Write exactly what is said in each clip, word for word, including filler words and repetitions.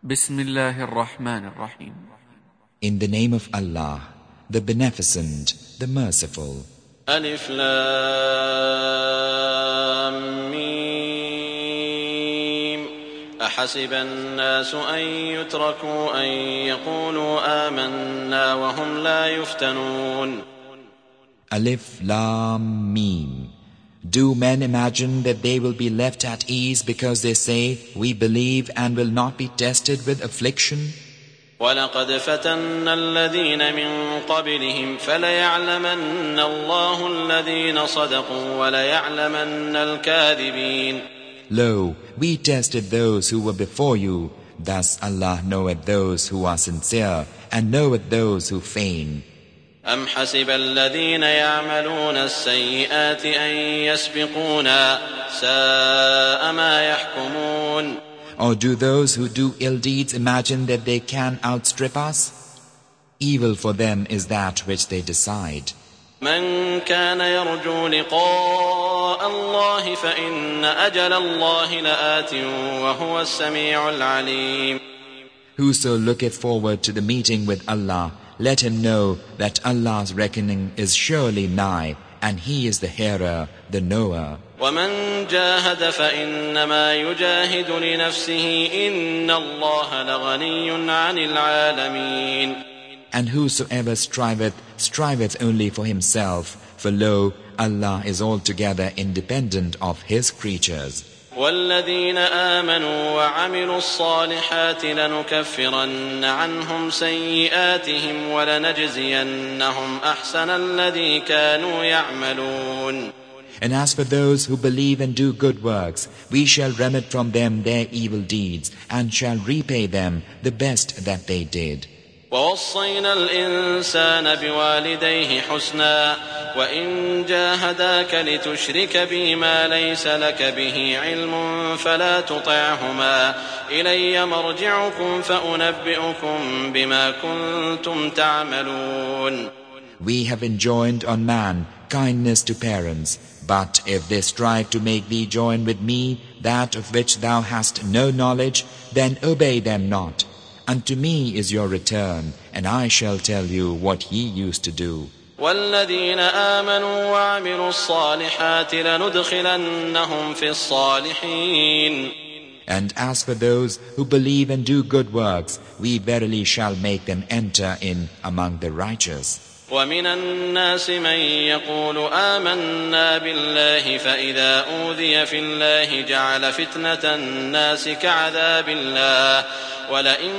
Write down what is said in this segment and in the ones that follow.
Bismillahir Rahmanir Rahim. In the name of Allah, the Beneficent, the Merciful. Alif Lam Mim. أحسب الناس أن يتركوا أن يقولوا آمنا وهم لا يفتنون. Alif Lam Mim. Do men imagine that they will be left at ease because they say, we believe and will not be tested with affliction? وَلَقَدْ فَتَنَّا الَّذِينَ مِن قَبْلِهِمْ فَلَيَعْلَمَنَّ اللَّهُ الَّذِينَ صَدَقُوا وَلَيَعْلَمَنَّ الْكَاذِبِينَ. Lo, we tested those who were before you. Thus Allah knoweth those who are sincere and knoweth those who feign. أَمْ حَسِبَ الَّذِينَ يَعْمَلُونَ السَّيِّئَاتِ أَن يَسْبِقُونَا سَاءَ مَا يَحْكُمُونَ. Or do those who do ill deeds imagine that they can outstrip us? Evil for them is that which they decide. من كان يرجو لقاء الله فإن أجل الله لآت وهو السميع العليم. Whoso looketh forward to the meeting with Allah, let him know that Allah's reckoning is surely nigh, and He is the hearer, the knower. ومن جاهد فإنما يجاهد لنفسه إن الله لغني عن العالمين. And whosoever striveth, striveth only for himself, for lo, Allah is altogether independent of His creatures. والذين آمنوا وعملوا الصالحات لنكفرن عنهم سيئاتهم ولنجزينهم أحسن الذي كانوا يعملون. And as for those who believe and do good works, we shall remit from them their evil deeds, and shall repay them the best that they did. ووصينا الإنسان بوالديه حسنا وإن جاهداك لتشرك بي ما ليس لك به علم فلا تطعهما إلي مرجعكم فأنبئكم بما كنتم تعملون. We have enjoined on man kindness to parents, but if they strive to make thee join with me that of which thou hast no knowledge, then obey them not. Unto me is your return, and I shall tell you what ye used to do. والذين آمنوا وعملوا الصالحات لندخلنهم في الصالحين. And as for those who believe and do good works, we verily shall make them enter in among the righteous. ومن الناس من يقول آمنا بالله فإذا أوذي في الله جعل فتنة الناس كعذاب الله ولئن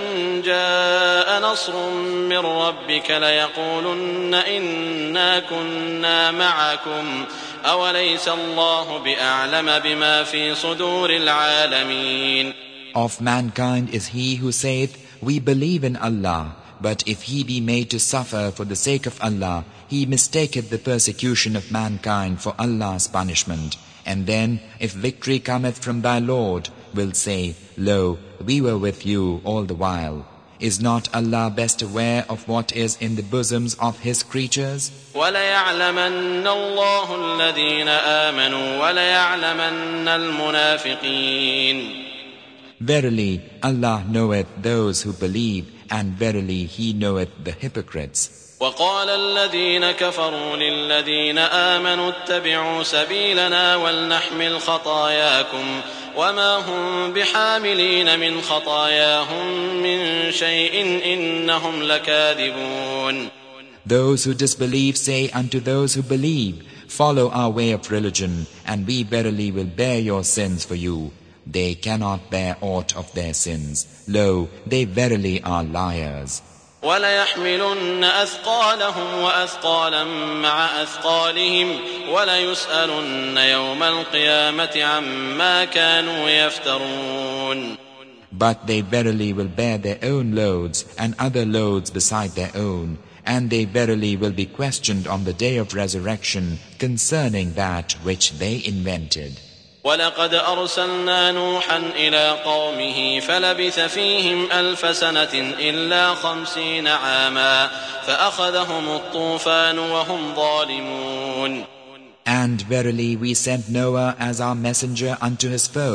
جاء نصر من ربك ليقولن إنا كنا معكم أوليس الله بأعلم بما في صدور العالمين. Of mankind is he who saith, we believe in Allah. But if he be made to suffer for the sake of Allah, he mistaketh the persecution of mankind for Allah's punishment. And then, if victory cometh from thy Lord, will say, Lo, we were with you all the while. Is not Allah best aware of what is in the bosoms of His creatures? وَلَيَعْلَمَنَّ اللَّهُ الَّذِينَ آمَنُوا وَلَيَعْلَمَنَّ الْمُنَافِقِينَ. Verily, Allah knoweth those who believe, and verily He knoweth the hypocrites. وقال الذين كفروا للذين آمنوا اتبعوا سبيلنا ولنحمل خطاياكم وما هم بحاملين من خطاياهم من شيء إنهم لكاذبون. Those who disbelieve say unto those who believe, follow our way of religion, and we verily will bear your sins for you. They cannot bear aught of their sins. Lo, they verily are liars. وَلَيَحْمِلُنَّ أَثْقَالَهُمْ وَأَثْقَالًا مَعَ أَثْقَالِهِمْ وَلَيُسْأَلُنَّ يَوْمَ الْقِيَامَةِ عَمَّا كَانُوا يَفْتَرُونَ. But they verily will bear their own loads and other loads beside their own, and they verily will be questioned on the day of resurrection concerning that which they invented. وَلَقَدْ أَرْسَلْنَا نُوحًا إِلَىٰ قَوْمِهِ فَلَبِثَ فِيهِمْ أَلْفَ سَنَةٍ إِلَّا خَمْسِينَ عَامًا فَأَخَذَهُمُ الطُّوفَانُ وَهُمْ ظَالِمُونَ. And verily we sent Noah as our messenger unto his folk,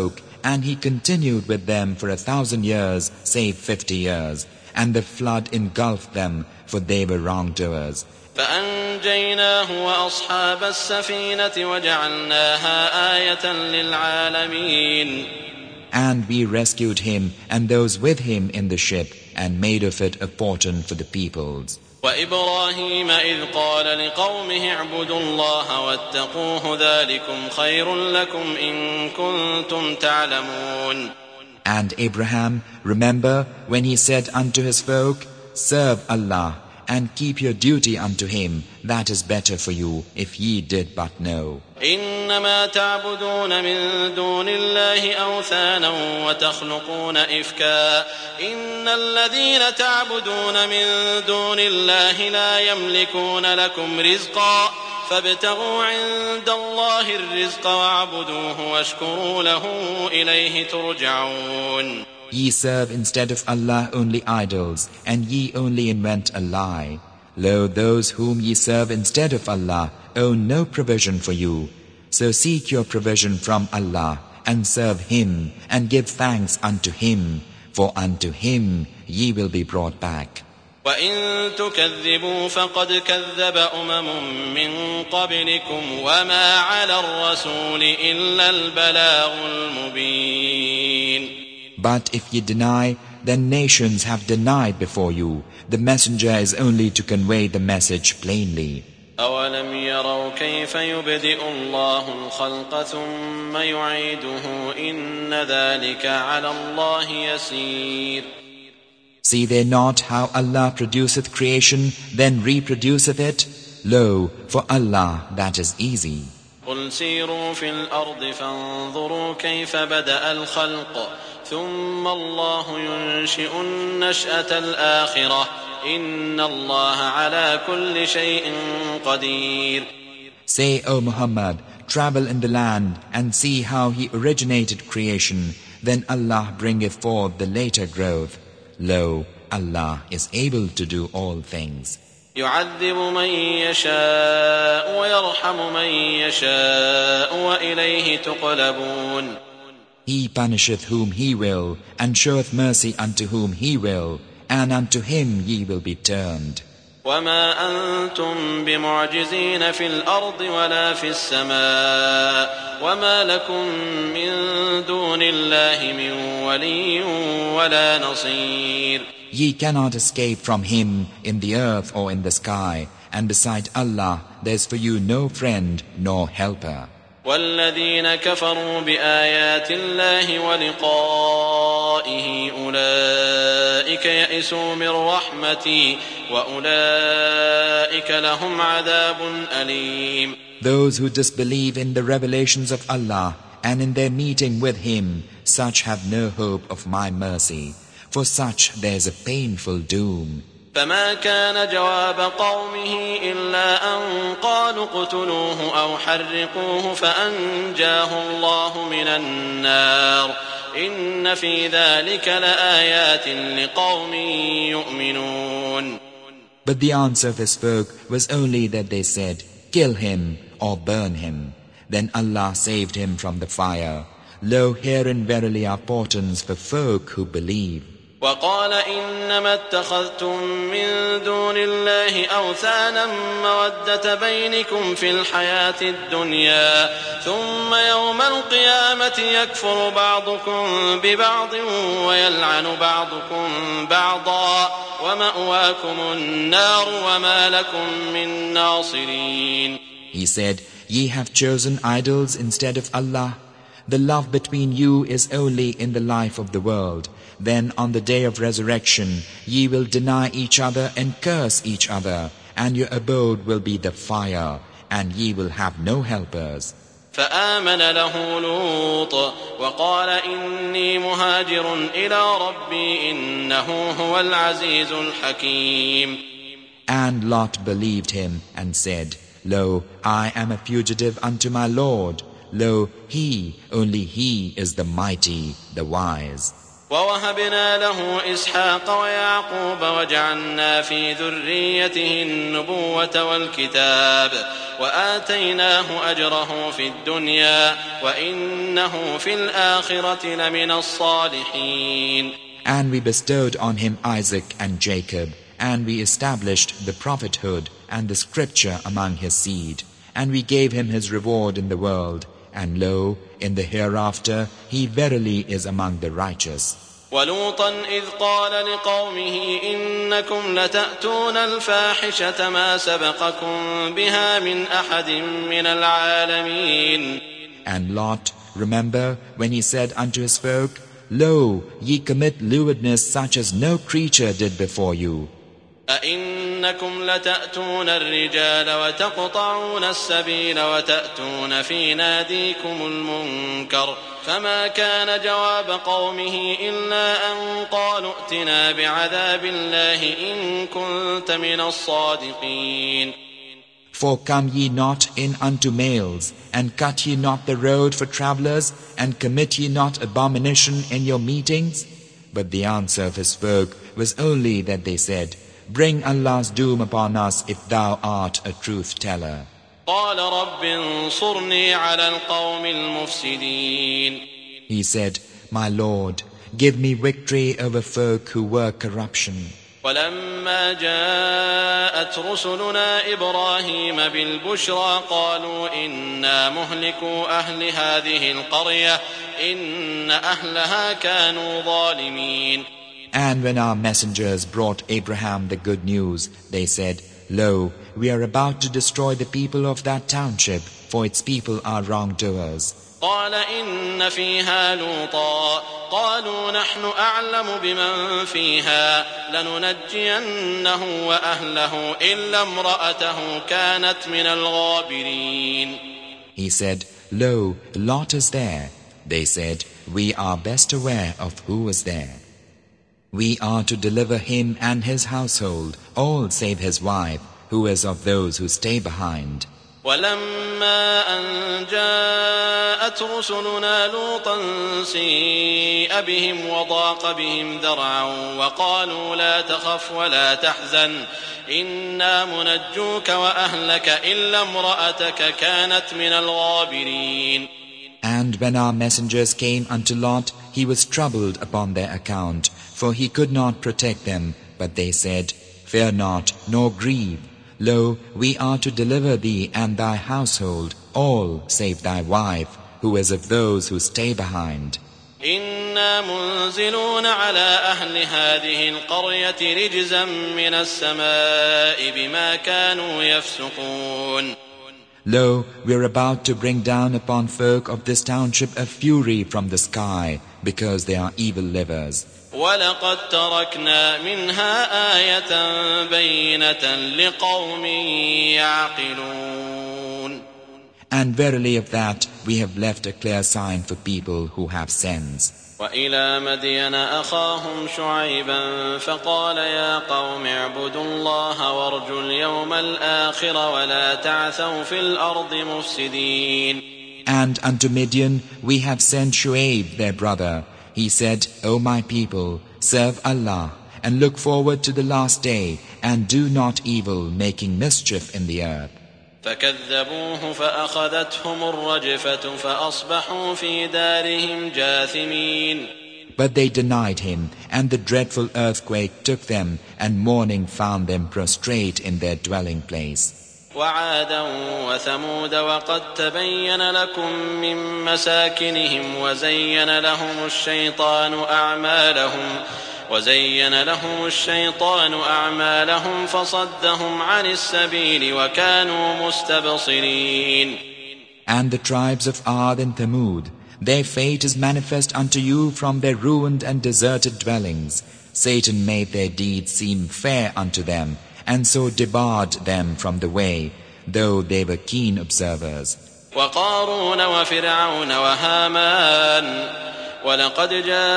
And he continued with them for a thousand years, save fifty years. And the flood engulfed them, for they were wrongdoers. فأنجيناه وأصحاب السفينة وجعلناها آية للعالمين. And we rescued him and those with him in the ship, and made of it a portent for the peoples. وإبراهيم إذ قال لقومه اعبدوا الله واتقوه ذلكم خير لكم إن كنتم تعلمون. And Abraham, remember when he said unto his folk, serve Allah, and keep your duty unto him, that is better for you, if ye did but know. إنما تعبدون من دون الله أوثانا وتخلقون إفكا إن الذين تعبدون من دون الله لا يملكون لكم رزقا فابتغوا عند الله الرزق واعبدوه واشكروا له إليه ترجعون. Ye serve instead of Allah only idols, and ye only invent a lie. Lo, those whom ye serve instead of Allah own no provision for you. So seek your provision from Allah, and serve Him, and give thanks unto Him, for unto Him ye will be brought back. وَإِن تُكَذِّبُوا فَقَدْ كَذَّبَ أُمَمٌ مِّن قَبْلِكُمْ وَمَا عَلَى الرَّسُولِ إِلَّا الْبَلَاغُ الْمُبِينُ. But if ye deny, then nations have denied before you. The messenger is only to convey the message plainly. أَوَلَمْ يَرَوْا كَيْفَ يُبْدِئُ اللَّهُ الْخَلْقَ ثُمَّ يُعِيدُهُ إِنَّ ذَلِكَ عَلَى اللَّهِ يَسِيرٌ. See they not how Allah produceth creation, then reproduceth it? Lo, for Allah that is easy. قُلْ سِيرُوا فِي الْأَرْضِ فَانظُرُوا كَيْفَ بَدَأَ الْخَلْقَ ثُمَّ اللَّهُ يُنشِئُ النَّشْأَةَ الْآخِرَةَ إِنَّ اللَّهَ عَلَى كُلِّ شَيْءٍ قَدِيرٌ. Say, O Muhammad, travel in the land and see how He originated creation, then Allah bringeth forth the later growth. Lo, Allah is able to do all things. يُعَذِّبُ مَن يَشَاءُ وَيَرْحَمُ مَن يَشَاءُ وَإِلَيْهِ تُقْلَبُونَ. He punisheth whom He will, and showeth mercy unto whom He will, and unto Him ye will be turned. وَمَا أَنْتُمْ بِمُعْجِزِينَ فِي الْأَرْضِ وَلَا فِي السَّمَاءِ وَمَا لَكُمْ مِنْ دُونِ اللَّهِ مِنْ وَلِيٍّ وَلَا نَصِيرٍ. Ye cannot escape from Him in the earth or in the sky, and beside Allah there is for you no friend nor helper. وَالَّذِينَ كَفَرُوا بِآيَاتِ اللَّهِ وَلِقَائِهِ أُولَئِكَ يَئِسُوا مِنْ رَحْمَتِي وَأُولَئِكَ لَهُمْ عَذَابٌ أَلِيمٌ. Those who disbelieve in the revelations of Allah and in their meeting with Him, such have no hope of my mercy. For such there is a painful doom. فما كان جواب قومه إلا أن قالوا اقتلوه أو حرقوه فأنجاه الله من النار إن في ذلك لآيات لقوم يؤمنون. But the answer of his folk was only that they said, kill him or burn him. Then Allah saved him from the fire. Lo, herein verily are portents for folk who believe. وقال إنما اتخذتم من دون الله أوثانا مودة بينكم في الحياة الدنيا ثم يوم القيامة يكفر بعضكم ببعض ويلعن بعضكم بعضا ومأواكم النار وما لكم من ناصرين. He said, ye have chosen idols instead of Allah. The love between you is only in the life of the world. Then on the day of resurrection, ye will deny each other and curse each other, and your abode will be the fire, and ye will have no helpers. فآمن له لوط وقال إني مهاجر إلى ربي إنه هو العزيز الحكيم. And Lot believed him and said, Lo, I am a fugitive unto my Lord. Lo, He, only He is the mighty, the wise. ووهبنا له إسحاق ويعقوب وجعلنا في ذريته النبوة والكتاب وآتيناه أجره في الدنيا وإنه في الآخرة لمن الصالحين. And we bestowed on him Isaac and Jacob, and we established the prophethood and the scripture among his seed, and we gave him his reward in the world, and lo, in the hereafter he verily is among the righteous. وَلُوطًا إِذْ قَالَ لِقَوْمِهِ إِنَّكُمْ لَتَأْتُونَ الْفَاحِشَةَ مَا سَبَقَكُمْ بِهَا مِنْ أَحَدٍ مِّنَ الْعَالَمِينَ. And Lot, remember when he said unto his folk, Lo, ye commit lewdness such as no creature did before you. أَإِنَّكُمْ لَتَأْتُونَ الرِّجَالَ وَتَقْطَعُونَ السَّبِيلَ وَتَأْتُونَ فِي نَادِيكُمُ الْمُنكَرَ فَمَا كَانَ جَوَابَ قَوْمِهِ إِلَّا أَن قَالُوا ائْتِنَا بِعَذَابِ اللَّهِ إِن كُنتَ مِنَ الصَّادِقِينَ. For come ye not in unto males, and cut ye not the road for travellers, and commit ye not abomination in your meetings? But the answer of his folk was only that they said, Bring Allah's doom upon us if thou art a truth-teller. قَالَ رَبِّ انصُرْنِي عَلَى الْقَوْمِ الْمُفْسِدِينَ. He said, My Lord, give me victory over folk who work corruption. وَلَمَّا جَاءَتْ رُسُلُنَا إِبْرَاهِيمَ بِالْبُشْرَى قَالُوا إِنَّا مُهْلِكُو أَهْلِ هَذِهِ الْقَرْيَةِ إِنَّ أَهْلَهَا كَانُوا ظَالِمِينَ. And when our messengers brought Abraham the good news, they said, Lo, we are about to destroy the people of that township, for its people are wrongdoers. قال إن فيها لوطا قالوا نحن أعلم بمن فيها لننجينه وأهله إلا امرأته كانت من الغابرين. He said, Lo, Lot is there. They said, We are best aware of who was there. We are to deliver him and his household, all save his wife, who is of those who stay behind. ولما أن جاءت رسلنا لوطا سيء بهم وضاق بهم ذرعا وقالوا لا تخف ولا تحزن إنا منجوك وأهلك إلا امرأتك كانت من الغابرين. And when our messengers came unto Lot, he was troubled upon their account, for he could not protect them, but they said, Fear not, nor grieve. Lo, we are to deliver thee and thy household, all save thy wife, who is of those who stay behind. إنا منزلون على أهل هذه القرية رجزا من السماء بما كانوا يفسقون. Lo, we are about to bring down upon folk of this township a fury from the sky, because they are evil livers. وَلَقَدْ تَرَكْنَا مِنْهَا آيَةً بَيِّنَةً لِقَوْمٍ يَعْقِلُونَ. And verily of that we have left a clear sign for people who have sense. وَإِلَى مَدْيَنَ أَخَاهُمْ شُعَيْبًا فَقَالَ يَا قَوْمِ اعْبُدُوا اللَّهَ وَارْجُوا الْيَوْمَ الْآخِرَ وَلَا تَعْثَوْا فِي الْأَرْضِ مُفْسِدِينَ. And unto Midian we have sent Shu'aib their brother. He said, O my people, serve Allah, and look forward to the last day, and do not evil, making mischief in the earth. فكذبوه فأخذتهم الرجفة فأصبحوا في دارهم جاثمين. But they denied him, and the dreadful earthquake took them, and mourning found them prostrate in their dwelling place. وعادا وثمود وقد تبين لكم من مساكنهم وزين لهم الشيطان أعمالهم وزين لهم الشيطان أعمالهم فصدهم عن السبيل وكانوا مستبصرين. And the tribes of Ad and Thamud, their fate is manifest unto you from their ruined and deserted dwellings. Satan made their deeds seem fair unto them, and so debarred them from the way, though they were keen observers. وقارون وفرعون وهامان ولقد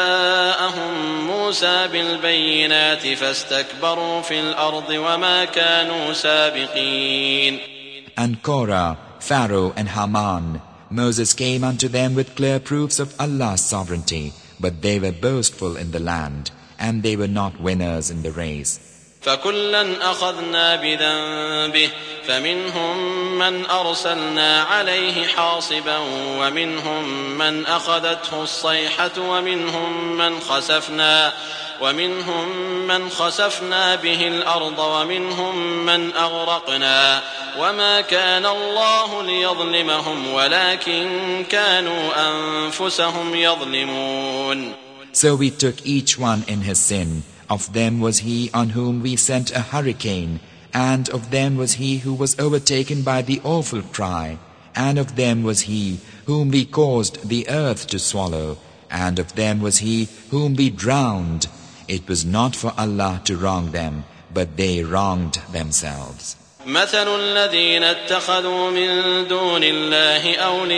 جاءهم موسى بالبينات فاستكبروا في الأرض وما كانوا سابقين. And Korah, Pharaoh and Haman, Moses came unto them with clear proofs of Allah's sovereignty, but they were boastful in the land, and they were not winners in the race. فكلا أخذنا بذنبه فمنهم من أرسلنا عليه حاصبا ومنهم من أخذته الصيحة ومنهم من خسفنا ومنهم من خسفنا به الأرض ومنهم من أغرقنا وما كان الله ليظلمهم ولكن كانوا أنفسهم يظلمون. So we took each one in his sin. Of them was he on whom we sent a hurricane, and of them was he who was overtaken by the awful cry, and of them was he whom we caused the earth to swallow, and of them was he whom we drowned. It was not for Allah to wrong them, but they wronged themselves. مثل الذين اتخذوا من دون الله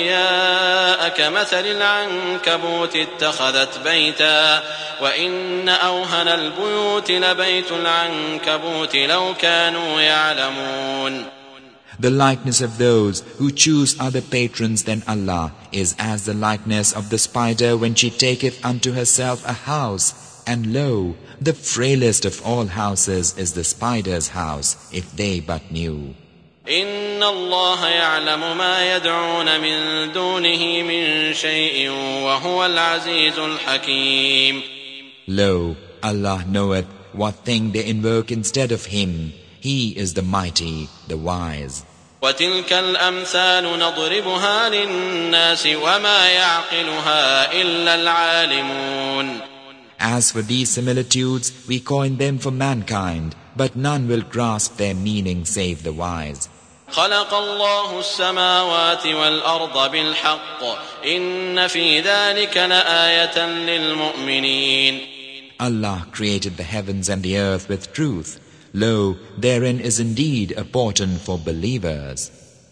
أولياء كمثل العنكبوت اتخذت بيتا وإن أوهن البيوت لبيت العنكبوت لو كانوا يعلمون. The likeness of those who choose other patrons than Allah is as the likeness of the spider when she taketh unto herself a house. And lo, the frailest of all houses is the spider's house, if they but knew. إن الله يعلم ما يدعون من دونه من شيء وهو العزيز الحكيم. Lo, Allah knoweth what thing they invoke instead of Him. He is the mighty, the wise. وتلك الأمثال نضربها للناس وما يعقلها إلا العالمون. As for these similitudes, we coin them for mankind, but none will grasp their meaning save the wise. خلق الله السماوات والأرض بالحق إن في ذلك لآية للمؤمنين. Allah created the heavens and the earth with truth. Lo, therein is indeed a portent for believers.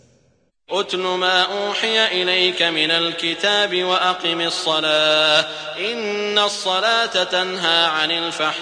أتل ما أوحي إليك من الكتاب وأقم الصلاة إن الصلاة تنهى عن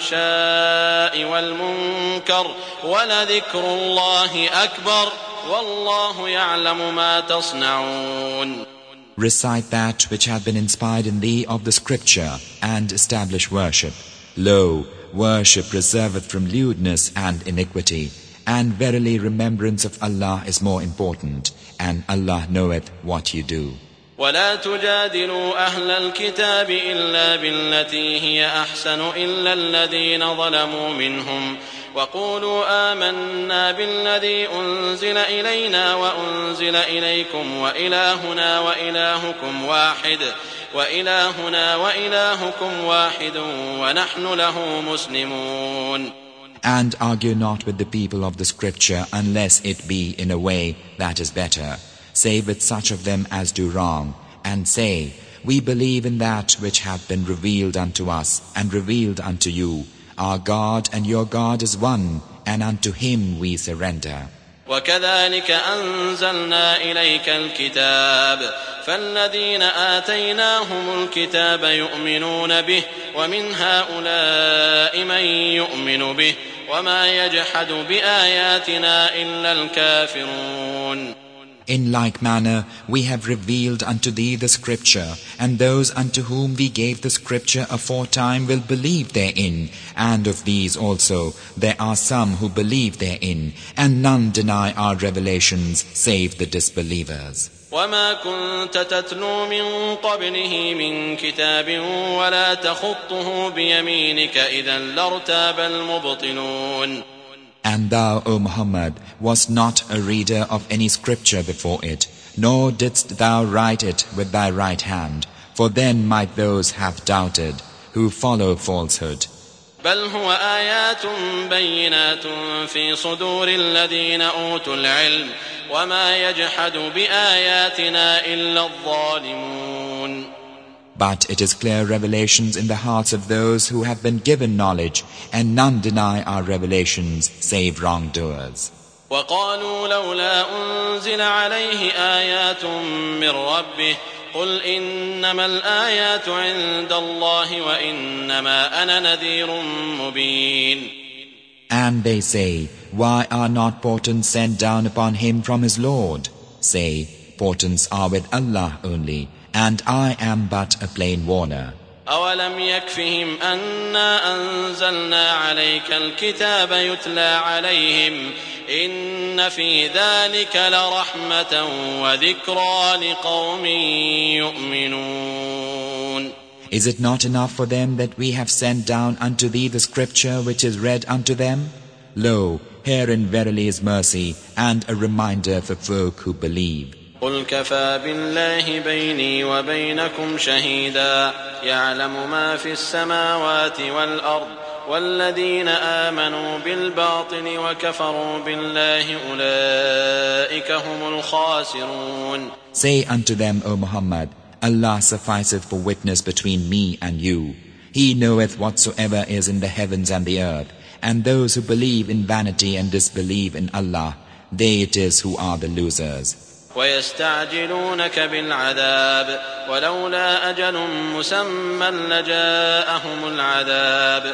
الفحشاء والمنكر ولذكر الله أكبر والله يعلم ما تصنعون. Recite that which hath been inspired in thee of the scripture and establish worship. Lo, worship reserveth from lewdness and iniquity. And verily remembrance of Allah is more important, and Allah knoweth what you do. ولا تجادلوا أهل الكتاب إلا بالتي هي أحسن إلا الذين ظلموا منهم وقولوا آمنا بالذي أنزل إلينا وأنزل إليكم وإلهنا وإلهكم واحد وإلهنا وإلهكم واحد ونحن له مسلمون. And argue not with the people of the scripture unless it be in a way that is better, save with such of them as do wrong, and say, we believe in that which hath been revealed unto us and revealed unto you. Our God and your God is one, and unto Him we surrender. وكذلك أنزلنا إليك الكتاب فالذين آتيناهم الكتاب يؤمنون به ومن هؤلاء من يؤمن به وما يجحد بآياتنا إلا الكافرون. In like manner, we have revealed unto thee the scripture, and those unto whom we gave the scripture aforetime will believe therein, and of these also there are some who believe therein, and none deny our revelations save the disbelievers. وما كنت تتلو من قبله من كتاب ولا تخطه بيمينك إذا لارتاب المبطلون. And thou, O Muhammad, wast not a reader of any scripture before it, nor didst thou write it with thy right hand, for then might those have doubted, who follow falsehood. بل هو آيات بينات في صدور الذين أوتوا العلم وما يجحد بآياتنا إلا الظالمون. But it is clear revelations in the hearts of those who have been given knowledge, and none deny our revelations save wrongdoers. وقالوا لولا أنزل عليه آيات من ربه قل إنما الآيات عند الله وإنما أنا نذير مبين. And they say, why are not portents sent down upon him from his Lord? Say, portents are with Allah only, and I am but a plain warner. أولم يكفهم أنا أنزلنا عليك الكتاب يتلى عليهم إن في ذلك لرحمة وذكرى لقوم يؤمنون. Is it not enough for them that we have sent down unto thee the scripture which is read unto them? Lo, herein verily is mercy and a reminder for folk who believe. قل كفى بالله بيني وبينكم شهيدا يعلم ما في السماوات والأرض والذين آمنوا بالباطل وكفروا بالله أولئك هم الخاسرون. Say unto them, O Muhammad, Allah sufficeth for witness between me and you. He knoweth whatsoever is in the heavens and the earth, and those who believe in vanity and disbelieve in Allah, they it is who are the losers. ويستعجلونك بالعذاب ولولا أجل مسمى لجاءهم العذاب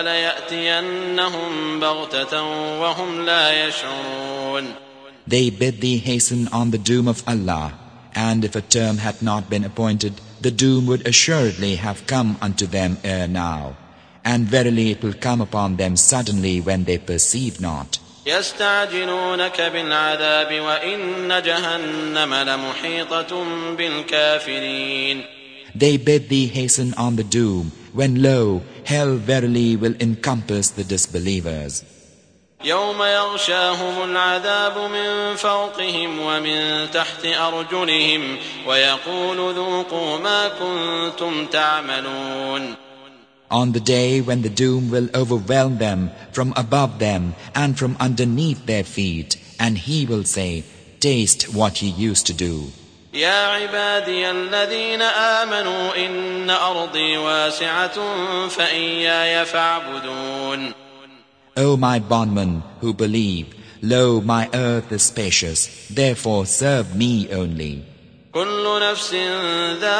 وليأتينهم بغتة وهم لا يشعرون. They bid thee hasten on the doom of Allah, and if a term had not been appointed, the doom would assuredly have come unto them ere now, and verily it will come upon them suddenly when they perceive not. يستعجلونك بالعذاب وإن جهنم لمحيطة بالكافرين. They bid thee hasten on the doom, when lo, hell verily will encompass the disbelievers. يوم يغشاهم العذاب من فوقهم ومن تحت أرجلهم ويقول ذوقوا ما كنتم تعملون. On the day when the doom will overwhelm them from above them and from underneath their feet, and he will say, taste what ye used to do. يا عبادي الذين آمنوا إن أرضي واسعة فإياي فاعبدون. O my bondmen who believe, lo, my earth is spacious, therefore serve me only. كل نفس ذائقة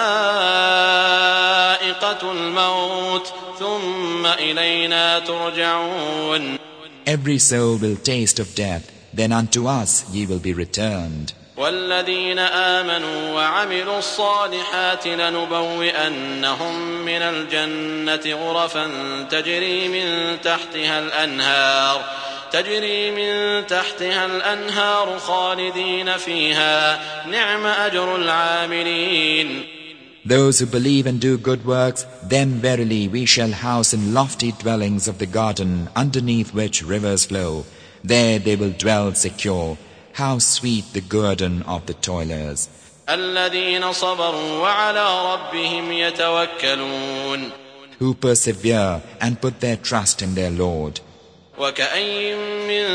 الموت ثم إلينا ترجعون. Every soul will taste of death, then unto us ye will be returned. والذين آمنوا وعملوا الصالحات لنبوئنهم من الجنة غرفا تجري من تحتها الأنهار تجري من تحتها الأنهار خالدين فيها نعم أجر العاملين. Those who believe and do good works, them verily we shall house in lofty dwellings of the garden, underneath which rivers flow. There they will dwell secure. How sweet the guerdon of the toilers. الذين صبروا وعلى ربهم يتوكلون. Who persevere and put their trust in their Lord. وكأين من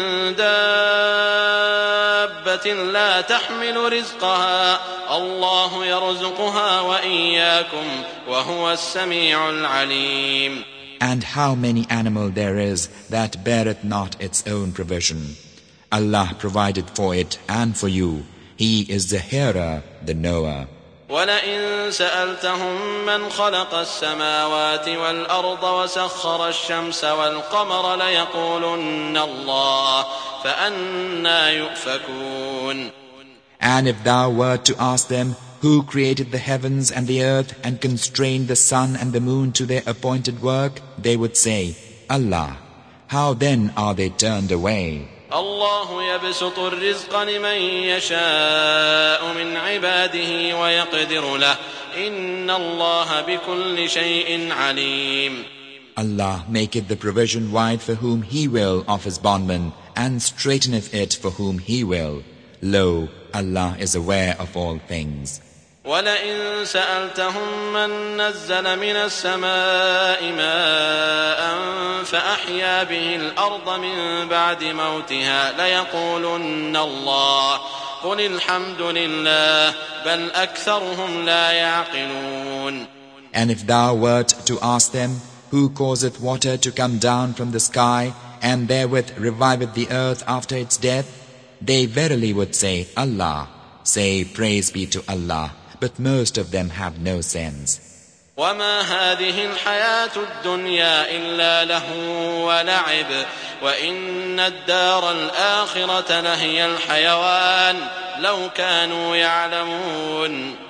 دابة لا تحمل رزقها الله يرزقها وإياكم وهو السميع العليم. And how many animal there is that beareth not its own provision. Allah provided for it and for you. He is the hearer, the knower. وَلَئِن سَأَلْتَهُم مَّنْ خَلَقَ السَّمَاوَاتِ وَالْأَرْضَ وَسَخَّرَ الشَّمْسَ وَالْقَمَرَ لَيَقُولُنَّ اللَّهُ فَأَنَّىٰ يُؤْفَكُونَ. And if thou wert to ask them, who created the heavens and the earth and constrained the sun and the moon to their appointed work, they would say, Allah. How then are they turned away? الله يبسط الرزق لمن يشاء من عباده ويقدر له إن الله بكل شيء عليم. Allah maketh the provision wide for whom He will of His bondmen, and straighteneth it for whom He will. Lo, Allah is aware of all things. وَلَئِن سَأَلْتَهُم مَّن نَّزَّلَ مِنَ السَّمَاءِ مَاءً فَأَحْيَا بِهِ الْأَرْضَ مِن بَعْدِ مَوْتِهَا لَيَقُولُنَّ اللَّهُ قُلِ الْحَمْدُ لِلَّهِ بَلْ أَكْثَرُهُمْ لَا يَعْقِلُونَ. And if thou wert to ask them, who causeth water to come down from the sky, and therewith reviveth the earth after its death, they verily would say, Allah. Say, praise be to Allah. But most of them have no sense. وما هذه الحياة الدنيا إلا لهو ولعب وإن الدار الآخرة لهي الحيوان لو كانوا يعلمون.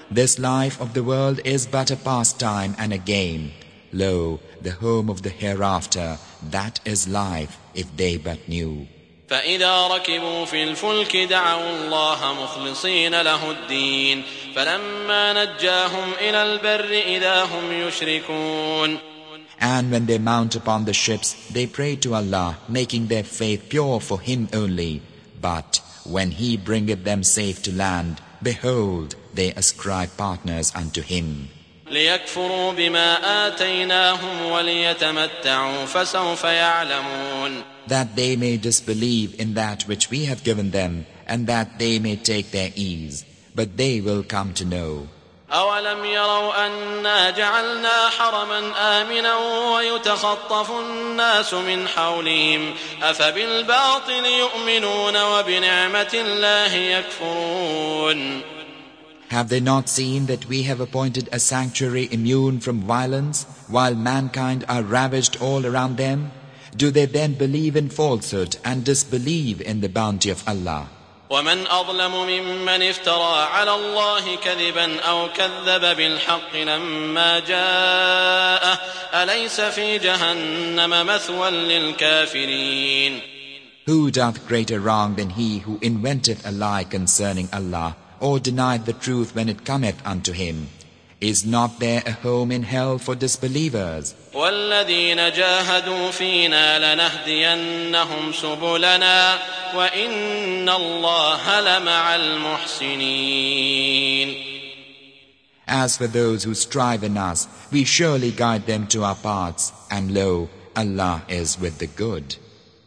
This life of the world is but a pastime and a game. Lo, the home of the hereafter, that is life, if they but knew. فإذا ركبوا في الفلك دعوا الله مخلصين له الدين فلما نجاهم إلى البر إذا هم يشركون. And when they mount upon the ships, they pray to Allah, making their faith pure for Him only. But when He bringeth them safe to land, behold, they ascribe partners unto Him. ليكفروا بما آتيناهم وليتمتعوا فسوف يعلمون. That they may disbelieve in that which we have given them, and that they may take their ease. But they will come to know. أولم يروا أنا جعلنا حرما آمنا ويتخطف الناس من حولهم أفبالباطل يؤمنون وبنعمة الله يكفرون. Have they not seen that we have appointed a sanctuary immune from violence, while mankind are ravaged all around them? Do they then believe in falsehood and disbelieve in the bounty of Allah? ومن أظلم ممن افترى على الله كذبا أو كذب بالحق لما جاءه أليس في جهنم مثوى للكافرين. Who doth greater wrong than he who inventeth a lie concerning Allah, or denied the truth when it cometh unto him? Is not there a home in hell for disbelievers? والذين جاهدوا فينا لنهدينهم سبلنا وإن الله لمع المحسنين. As for those who strive in us, we surely guide them to our paths, and lo, Allah is with the good.